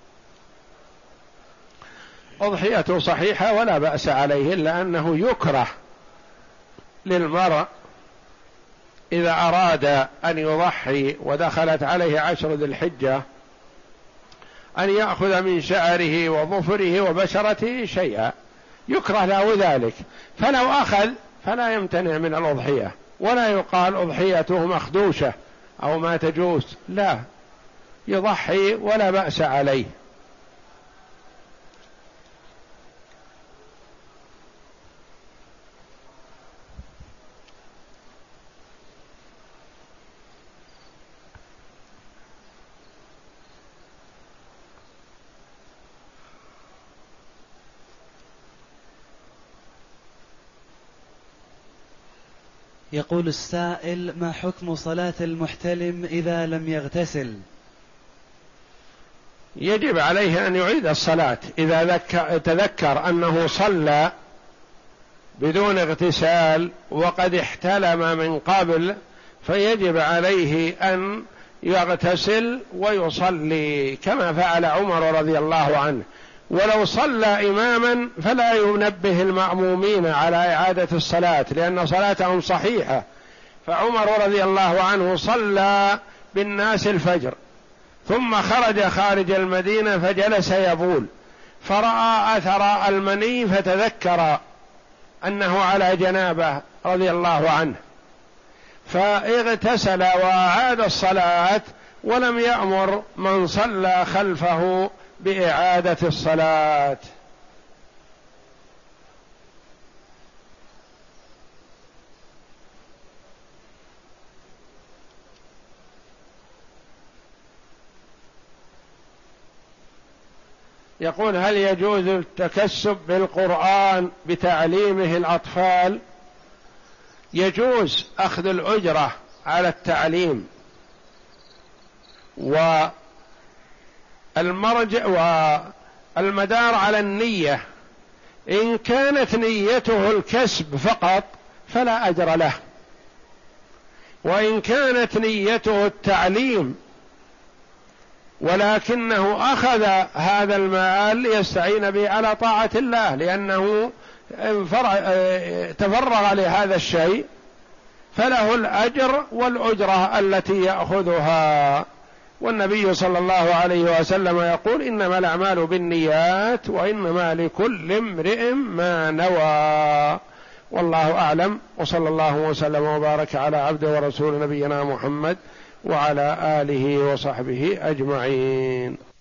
أضحيته صحيحة ولا بأس عليه، إلا أنه يكره للمرء إذا أراد أن يضحي ودخلت عليه عشر ذي الحجة أن يأخذ من شعره وظفره وبشرته شيئا، يكره له ذلك، فلو أخذ فلا يمتنع من الأضحية، ولا يقال أضحيته مخدوشة أو ما تجوز، لا، يضحي ولا بأس عليه. يقول السائل: ما حكم صلاة المحتلم إذا لم يغتسل؟ يجب عليه أن يعيد الصلاة إذا تذكر أنه صلى بدون اغتسال وقد احتلم من قبل، فيجب عليه أن يغتسل ويصلي كما فعل عمر رضي الله عنه. ولو صلى إماما فلا ينبه المأمومين على إعادة الصلاة لأن صلاتهم صحيحة. فعمر رضي الله عنه صلى بالناس الفجر ثم خرج خارج المدينة فجلس يبول، فرأى أثر المني فتذكر أنه على جنابه رضي الله عنه، فاغتسل وأعاد الصلاة ولم يأمر من صلى خلفه بإعادة الصلاة. يقول: هل يجوز التكسب بالقرآن بتعليمه الأطفال؟ يجوز أخذ الأجرة على التعليم، والمرجع والمدار على النية. إن كانت نيته الكسب فقط فلا أجر له، وإن كانت نيته التعليم ولكنه أخذ هذا المال ليستعين به على طاعة الله لأنه تفرغ لهذا الشيء، فله الأجر والأجرة التي يأخذها. والنبي صلى الله عليه وسلم يقول: إنما الأعمال بالنيات وإنما لكل امرئ ما نوى. والله أعلم، وصلى الله وسلم وبارك على عبده ورسول نبينا محمد وعلى آله وصحبه أجمعين.